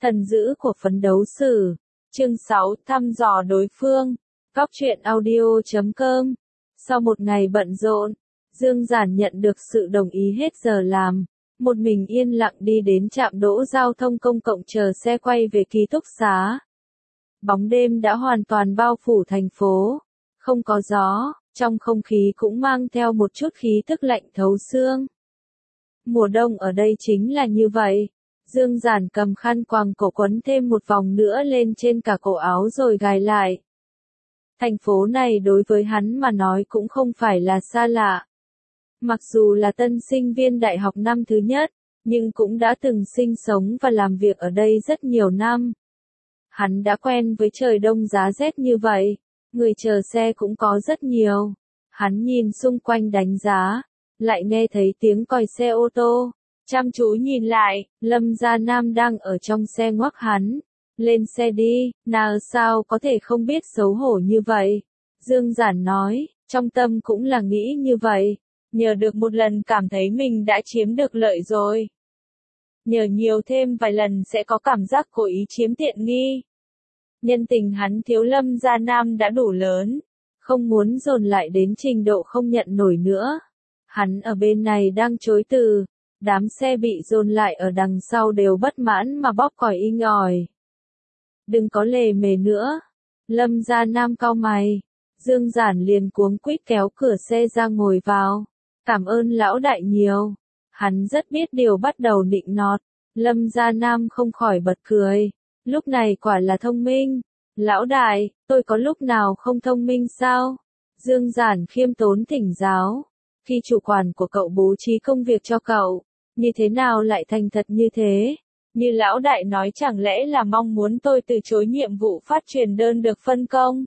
Thần dữ của phấn đấu sử. Chương 6, thăm dò đối phương. Góc truyện audio.com. Sau một ngày bận rộn, Dương Giản nhận được sự đồng ý hết giờ làm. Một mình yên lặng đi đến trạm đỗ giao thông công cộng chờ xe quay về ký túc xá. Bóng đêm đã hoàn toàn bao phủ thành phố. Không có gió, trong không khí cũng mang theo một chút khí tức lạnh thấu xương. Mùa đông ở đây chính là như vậy. Dương Giản cầm khăn quàng cổ quấn thêm một vòng nữa lên trên cả cổ áo rồi gài lại. Thành phố này đối với hắn mà nói cũng không phải là xa lạ. Mặc dù là tân sinh viên đại học năm thứ nhất, nhưng cũng đã từng sinh sống và làm việc ở đây rất nhiều năm. Hắn đã quen với trời đông giá rét như vậy, người chờ xe cũng có rất nhiều. Hắn nhìn xung quanh đánh giá, lại nghe thấy tiếng còi xe ô tô. Chăm chú nhìn lại, Lâm Gia Nam đang ở trong xe ngoắc hắn. Lên xe đi, nào sao có thể không biết xấu hổ như vậy. Dương Giản nói, trong tâm cũng là nghĩ như vậy. Nhờ được một lần cảm thấy mình đã chiếm được lợi rồi. Nhờ nhiều thêm vài lần sẽ có cảm giác cố ý chiếm tiện nghi. Nhân tình hắn thiếu Lâm Gia Nam đã đủ lớn. Không muốn dồn lại đến trình độ không nhận nổi nữa. Hắn ở bên này đang chối từ. Đám xe bị dồn lại ở đằng sau đều bất mãn mà bóp còi inh ỏi. Đừng có lề mề nữa. Lâm Gia Nam cau mày. Dương Giản liền cuống quýt kéo cửa xe ra ngồi vào. Cảm ơn lão đại nhiều. Hắn rất biết điều bắt đầu nịnh nọt. Lâm Gia Nam không khỏi bật cười. Lúc này quả là thông minh. Lão đại, tôi có lúc nào không thông minh sao? Dương Giản khiêm tốn thỉnh giáo. Khi chủ quản của cậu bố trí công việc cho cậu, như thế nào lại thành thật như thế? Như lão đại nói chẳng lẽ là mong muốn tôi từ chối nhiệm vụ phát truyền đơn được phân công?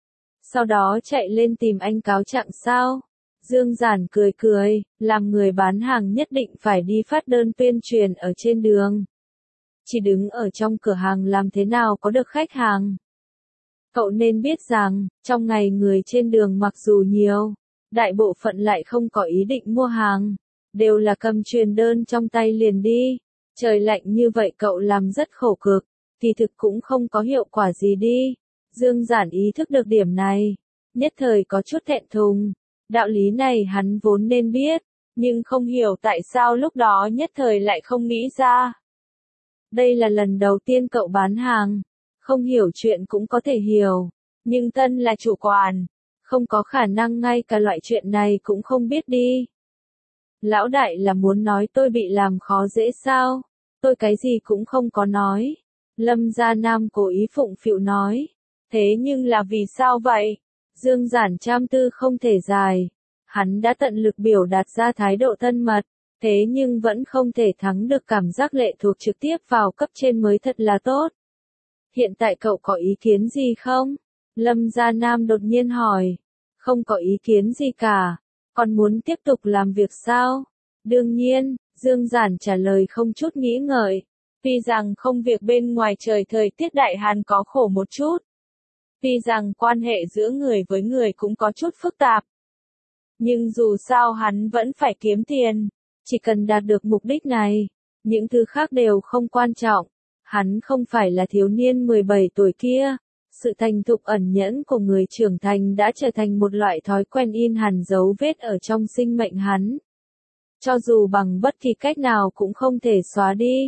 Sau đó chạy lên tìm anh cáo trạng sao? Dương Giản cười cười, làm người bán hàng nhất định phải đi phát đơn tuyên truyền ở trên đường. Chỉ đứng ở trong cửa hàng làm thế nào có được khách hàng? Cậu nên biết rằng, trong ngày người trên đường mặc dù nhiều, đại bộ phận lại không có ý định mua hàng, đều là cầm truyền đơn trong tay liền đi. Trời lạnh như vậy cậu làm rất khổ cực, kỳ thực cũng không có hiệu quả gì đi. Dương Giản ý thức được điểm này, nhất thời có chút thẹn thùng. Đạo lý này hắn vốn nên biết, nhưng không hiểu tại sao lúc đó nhất thời lại không nghĩ ra. Đây là lần đầu tiên cậu bán hàng, không hiểu chuyện cũng có thể hiểu, nhưng thân là chủ quản, không có khả năng ngay cả loại chuyện này cũng không biết đi. Lão đại là muốn nói tôi bị làm khó dễ sao? Tôi cái gì cũng không có nói. Lâm Gia Nam cố ý phụng phịu nói. Thế nhưng là vì sao vậy? Dương Giản trăm tư không thể dài. Hắn đã tận lực biểu đạt ra thái độ thân mật, thế nhưng vẫn không thể thắng được cảm giác lệ thuộc trực tiếp vào cấp trên mới thật là tốt. Hiện tại cậu có ý kiến gì không? Lâm Gia Nam đột nhiên hỏi. Không có ý kiến gì cả. Còn muốn tiếp tục làm việc sao? Đương nhiên, Dương Giản trả lời không chút nghĩ ngợi. Tuy rằng công việc bên ngoài trời thời tiết Đại Hàn có khổ một chút. Tuy rằng quan hệ giữa người với người cũng có chút phức tạp. Nhưng dù sao hắn vẫn phải kiếm tiền. Chỉ cần đạt được mục đích này, những thứ khác đều không quan trọng. Hắn không phải là thiếu niên 17 tuổi kia. Sự thành thục ẩn nhẫn của người trưởng thành đã trở thành một loại thói quen in hẳn dấu vết ở trong sinh mệnh hắn. Cho dù bằng bất kỳ cách nào cũng không thể xóa đi.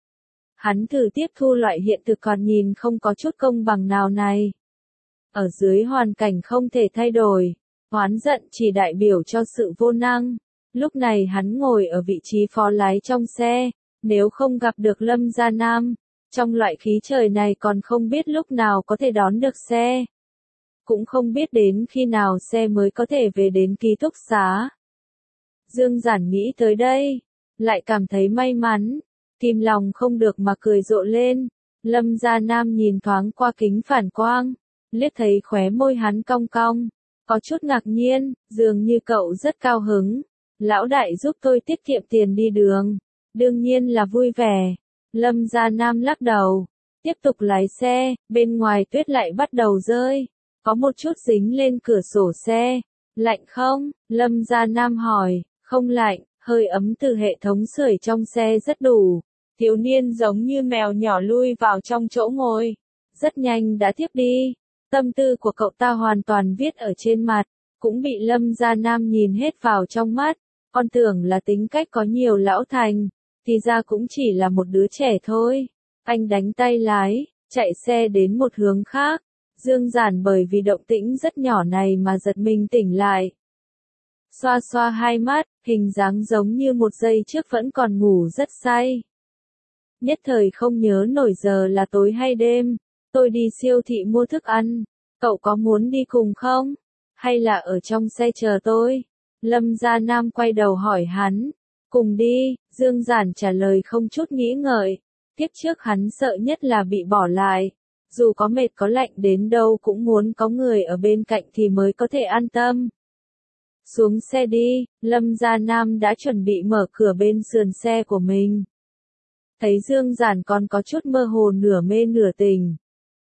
Hắn thử tiếp thu loại hiện thực còn nhìn không có chút công bằng nào này. Ở dưới hoàn cảnh không thể thay đổi, oán giận chỉ đại biểu cho sự vô năng. Lúc này hắn ngồi ở vị trí phó lái trong xe, nếu không gặp được Lâm Gia Nam, trong loại khí trời này còn không biết lúc nào có thể đón được xe. Cũng không biết đến khi nào xe mới có thể về đến ký túc xá. Dương Giản nghĩ tới đây, lại cảm thấy may mắn, kìm lòng không được mà cười rộ lên. Lâm Gia Nam nhìn thoáng qua kính phản quang, liếc thấy khóe môi hắn cong cong, có chút ngạc nhiên, dường như cậu rất cao hứng. Lão đại giúp tôi tiết kiệm tiền đi đường, đương nhiên là vui vẻ. Lâm Gia Nam lắc đầu, tiếp tục lái xe, bên ngoài tuyết lại bắt đầu rơi, có một chút dính lên cửa sổ xe. Lạnh không? Lâm Gia Nam hỏi. Không lạnh, hơi ấm từ hệ thống sưởi trong xe rất đủ. Thiếu niên giống như mèo nhỏ lui vào trong chỗ ngồi. Rất nhanh đã thiếp đi. Tâm tư của cậu ta hoàn toàn viết ở trên mặt. Cũng bị Lâm Gia Nam nhìn hết vào trong mắt. Con tưởng là tính cách có nhiều lão thành. Thì ra cũng chỉ là một đứa trẻ thôi. Anh đánh tay lái, chạy xe đến một hướng khác. Dương Giản bởi vì động tĩnh rất nhỏ này mà giật mình tỉnh lại. Xoa xoa hai mắt, hình dáng giống như một giây trước vẫn còn ngủ rất say. Nhất thời không nhớ nổi giờ là tối hay đêm. Tôi đi siêu thị mua thức ăn. Cậu có muốn đi cùng không? Hay là ở trong xe chờ tôi? Lâm Gia Nam quay đầu hỏi hắn. Cùng đi, Dương Giản trả lời không chút nghĩ ngợi. Kiếp trước hắn sợ nhất là bị bỏ lại. Dù có mệt có lạnh đến đâu cũng muốn có người ở bên cạnh thì mới có thể an tâm. Xuống xe đi, Lâm Gia Nam đã chuẩn bị mở cửa bên sườn xe của mình. Thấy Dương Giản còn có chút mơ hồ nửa mê nửa tỉnh.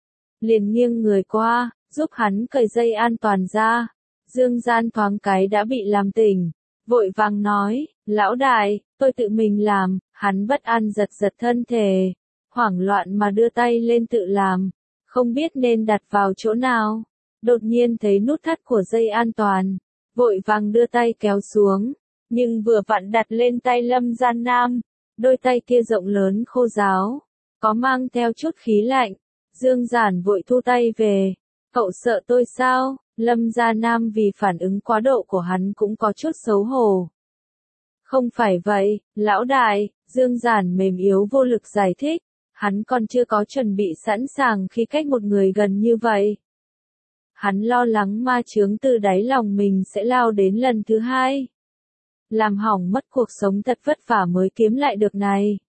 Liền nghiêng người qua, giúp hắn cởi dây an toàn ra. Dương Giản thoáng cái đã bị làm tỉnh. Vội vàng nói, lão đại, tôi tự mình làm. Hắn bất an giật giật thân thể. Hoảng loạn mà đưa tay lên tự làm. Không biết nên đặt vào chỗ nào. Đột nhiên thấy nút thắt của dây an toàn. Vội vàng đưa tay kéo xuống. Nhưng vừa vặn đặt lên tay Lâm Gia Nam. Đôi tay kia rộng lớn khô ráo. Có mang theo chút khí lạnh. Dương Giản vội thu tay về. Cậu sợ tôi sao? Lâm Gia Nam vì phản ứng quá độ của hắn cũng có chút xấu hổ. Không phải vậy, lão đại, Dương Giản mềm yếu vô lực giải thích. Hắn còn chưa có chuẩn bị sẵn sàng khi cách một người gần như vậy. Hắn lo lắng ma chướng từ đáy lòng mình sẽ lao đến lần thứ hai. Làm hỏng mất cuộc sống thật vất vả mới kiếm lại được này.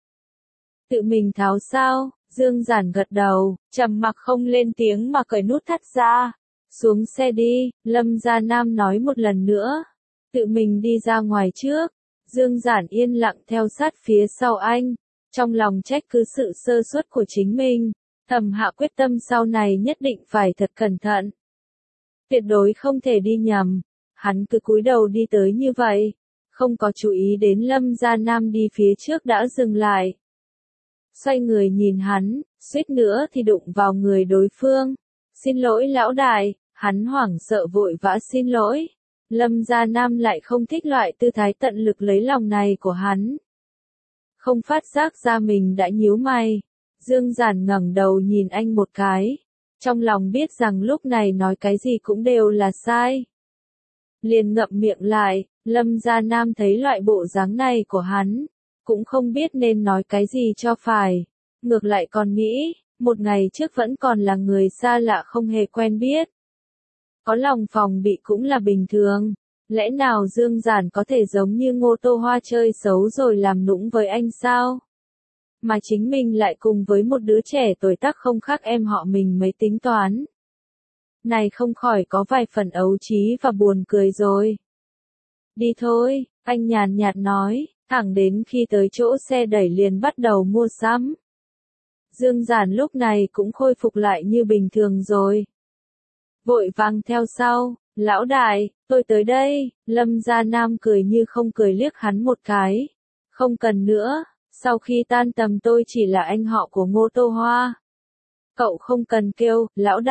Tự mình tháo sao? Dương Giản gật đầu, trầm mặc không lên tiếng mà cởi nút thắt ra. Xuống xe đi, Lâm Gia Nam nói một lần nữa. Tự mình đi ra ngoài trước. Dương Giản yên lặng theo sát phía sau anh. Trong lòng trách cứ sự sơ suất của chính mình. Thầm hạ quyết tâm sau này nhất định phải thật cẩn thận. Tuyệt đối không thể đi nhầm. Hắn cứ cúi đầu đi tới như vậy. Không có chú ý đến Lâm Gia Nam đi phía trước đã dừng lại. Xoay người nhìn hắn, suýt nữa thì đụng vào người đối phương. Xin lỗi lão đại, hắn hoảng sợ vội vã xin lỗi. Lâm Gia Nam lại không thích loại tư thái tận lực lấy lòng này của hắn. Không phát giác ra mình đã nhíu mày. Dương Giản ngẩng đầu nhìn anh một cái. Trong lòng biết rằng lúc này nói cái gì cũng đều là sai. Liền ngậm miệng lại, Lâm Gia Nam thấy loại bộ dáng này của hắn. Cũng không biết nên nói cái gì cho phải. Ngược lại còn nghĩ, một ngày trước vẫn còn là người xa lạ không hề quen biết. Có lòng phòng bị cũng là bình thường. Lẽ nào Dương Giản có thể giống như Ngô Tô Hoa chơi xấu rồi làm nũng với anh sao? Mà chính mình lại cùng với một đứa trẻ tuổi tác không khác em họ mình mấy tính toán. Này không khỏi có vài phần ấu trí và buồn cười rồi. Đi thôi, anh nhàn nhạt nói, thẳng đến khi tới chỗ xe đẩy liền bắt đầu mua sắm. Dương Giản lúc này cũng khôi phục lại như bình thường rồi. Vội vàng theo sau, lão đại, tôi tới đây, Lâm Gia Nam cười như không cười liếc hắn một cái. Không cần nữa, sau khi tan tầm tôi chỉ là anh họ của Ngô Tô Hoa. Cậu không cần kêu,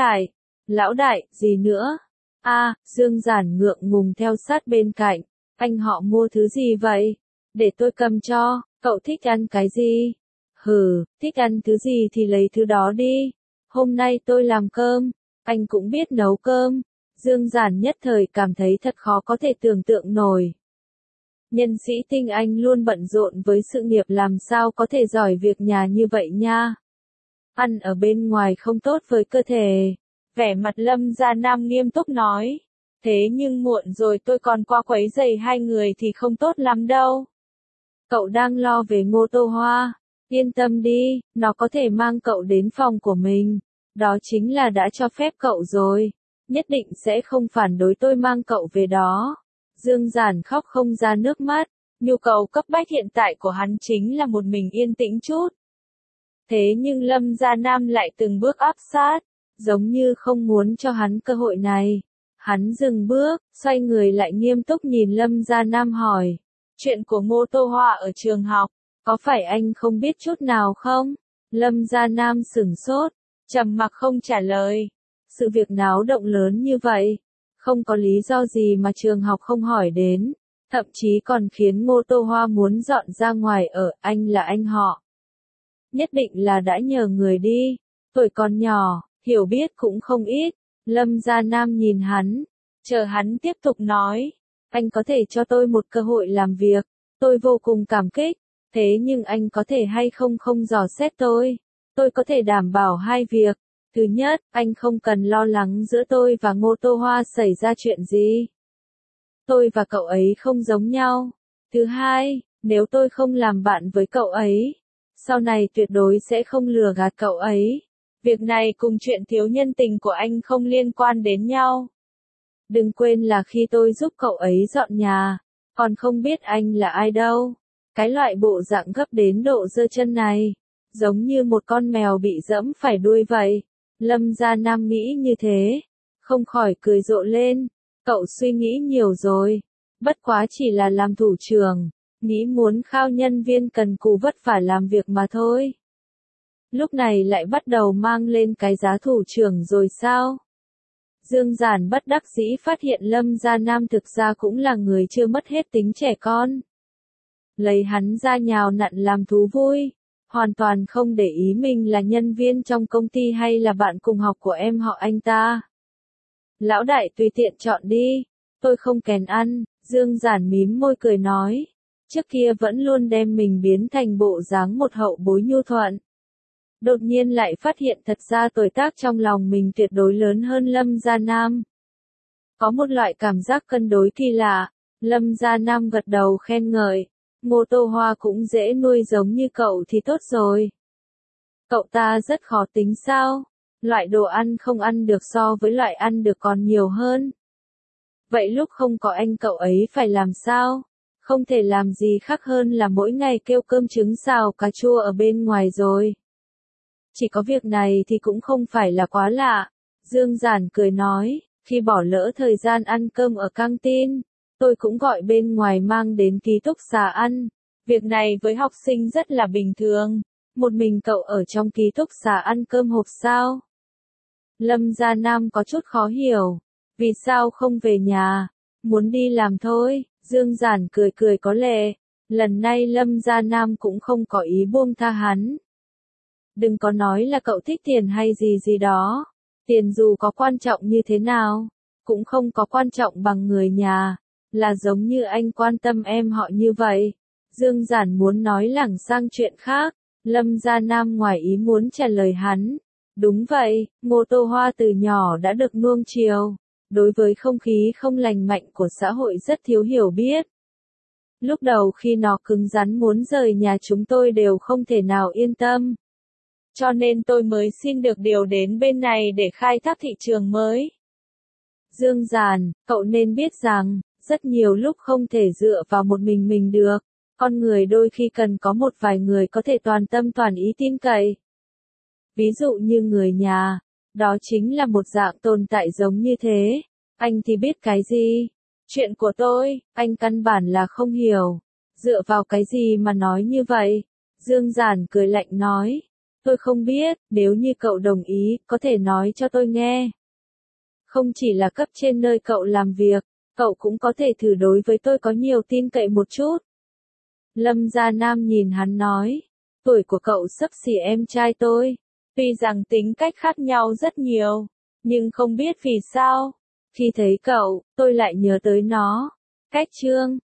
lão đại, gì nữa? Dương Giản ngượng ngùng theo sát bên cạnh, anh họ mua thứ gì vậy? Để tôi cầm cho, cậu thích ăn cái gì? Thích ăn thứ gì thì lấy thứ đó đi. Hôm nay tôi làm cơm, anh cũng biết nấu cơm. Dương Giản nhất thời cảm thấy thật khó có thể tưởng tượng nổi. Nhân sĩ tinh anh luôn bận rộn với sự nghiệp làm sao có thể giỏi việc nhà như vậy nha. Ăn ở bên ngoài không tốt với cơ thể. Vẻ mặt Lâm Gia Nam nghiêm túc nói. Thế nhưng muộn rồi tôi còn qua quấy rầy hai người thì không tốt lắm đâu. Cậu đang lo về Ngô Tô Hoa. Yên tâm đi, nó có thể mang cậu đến phòng của mình. Đó chính là đã cho phép cậu rồi. Nhất định sẽ không phản đối tôi mang cậu về đó. Dương Giản khóc không ra nước mắt. Nhu cầu cấp bách hiện tại của hắn chính là một mình yên tĩnh chút. Thế nhưng Lâm Gia Nam lại từng bước áp sát. Giống như không muốn cho hắn cơ hội này. Hắn dừng bước, xoay người lại nghiêm túc nhìn Lâm Gia Nam hỏi. Chuyện của Ngô Tô Hoa ở trường học, Có phải anh không biết chút nào không? Lâm Gia Nam sửng sốt, trầm mặc không trả lời. Sự việc náo động lớn như vậy, không có lý do gì mà trường học không hỏi đến, thậm chí còn khiến Ngô Tô Hoa muốn dọn ra ngoài ở, anh là anh họ. Nhất định là đã nhờ người đi, tuổi còn nhỏ, hiểu biết cũng không ít. Lâm Gia Nam nhìn hắn, chờ hắn tiếp tục nói, anh có thể cho tôi một cơ hội làm việc, tôi vô cùng cảm kích, thế nhưng anh có thể hay không dò xét tôi có thể đảm bảo hai việc. Thứ nhất, anh không cần lo lắng giữa tôi và Ngô Tô Hoa xảy ra chuyện gì. Tôi và cậu ấy không giống nhau. Thứ hai, nếu tôi không làm bạn với cậu ấy, sau này tuyệt đối sẽ không lừa gạt cậu ấy. Việc này cùng chuyện thiếu nhân tình của anh không liên quan đến nhau. Đừng quên là khi tôi giúp cậu ấy dọn nhà, còn không biết anh là ai đâu. Cái loại bộ dạng gấp đến độ giơ chân này, giống như một con mèo bị dẫm phải đuôi vậy. Lâm Gia Nam nghĩ như thế, không khỏi cười rộ lên. Cậu suy nghĩ nhiều rồi, bất quá chỉ là làm thủ trưởng, nghĩ muốn khao nhân viên cần cù vất vả làm việc mà thôi. Lúc này lại bắt đầu mang lên cái giá thủ trưởng rồi sao? Dương Giản bất đắc dĩ phát hiện Lâm Gia Nam thực ra cũng là người chưa mất hết tính trẻ con. Lấy hắn ra nhào nặn làm thú vui, hoàn toàn không để ý mình là nhân viên trong công ty hay là bạn cùng học của em họ anh ta. Lão đại tùy tiện chọn đi, tôi không kèn ăn, Dương Giản mím môi cười nói. Trước kia vẫn luôn đem mình biến thành bộ dáng một hậu bối nhu thuận. Đột nhiên lại phát hiện thật ra tuổi tác trong lòng mình tuyệt đối lớn hơn Lâm Gia Nam. Có một loại cảm giác cân đối kỳ lạ, Lâm Gia Nam gật đầu khen ngợi. Ngô Tô Hoa cũng dễ nuôi giống như cậu thì tốt rồi. Cậu ta rất khó tính sao? Loại đồ ăn không ăn được so với loại ăn được còn nhiều hơn. Vậy lúc không có anh cậu ấy phải làm sao? Không thể làm gì khác hơn là mỗi ngày kêu cơm trứng xào cà chua ở bên ngoài rồi. Chỉ có việc này thì cũng không phải là quá lạ. Dương Giản cười nói, khi bỏ lỡ thời gian ăn cơm ở căng tin, tôi cũng gọi bên ngoài mang đến ký túc xá ăn. Việc này với học sinh rất là bình thường. Một mình cậu ở trong ký túc xá ăn cơm hộp sao? Lâm Gia Nam có chút khó hiểu. Vì sao không về nhà? Muốn đi làm thôi. Dương Giản cười cười có lệ. Lần này Lâm Gia Nam cũng không có ý buông tha hắn. Đừng có nói là cậu thích tiền hay gì gì đó. Tiền dù có quan trọng như thế nào, cũng không có quan trọng bằng người nhà. Là giống như anh quan tâm em họ như vậy. Dương Giản muốn nói lảng sang chuyện khác. Lâm Gia Nam ngoài ý muốn trả lời hắn. Đúng vậy, Ngô Tô Hoa từ nhỏ đã được nuông chiều. Đối với không khí không lành mạnh của xã hội rất thiếu hiểu biết. Lúc đầu khi nó cứng rắn muốn rời nhà chúng tôi đều không thể nào yên tâm. Cho nên tôi mới xin được điều đến bên này để khai thác thị trường mới. Dương Giản, cậu nên biết rằng, rất nhiều lúc không thể dựa vào một mình được. Con người đôi khi cần có một vài người có thể toàn tâm toàn ý tin cậy. Ví dụ như người nhà, đó chính là một dạng tồn tại giống như thế. Anh thì biết cái gì? Chuyện của tôi, anh căn bản là không hiểu. Dựa vào cái gì mà nói như vậy? Dương Giản cười lạnh nói. Tôi không biết, nếu như cậu đồng ý, có thể nói cho tôi nghe. Không chỉ là cấp trên nơi cậu làm việc, cậu cũng có thể thử đối với tôi có nhiều tin cậy một chút. Lâm Gia Nam nhìn hắn nói, tuổi của cậu xấp xỉ em trai tôi, tuy rằng tính cách khác nhau rất nhiều, nhưng không biết vì sao, khi thấy cậu, tôi lại nhớ tới nó. Cách chương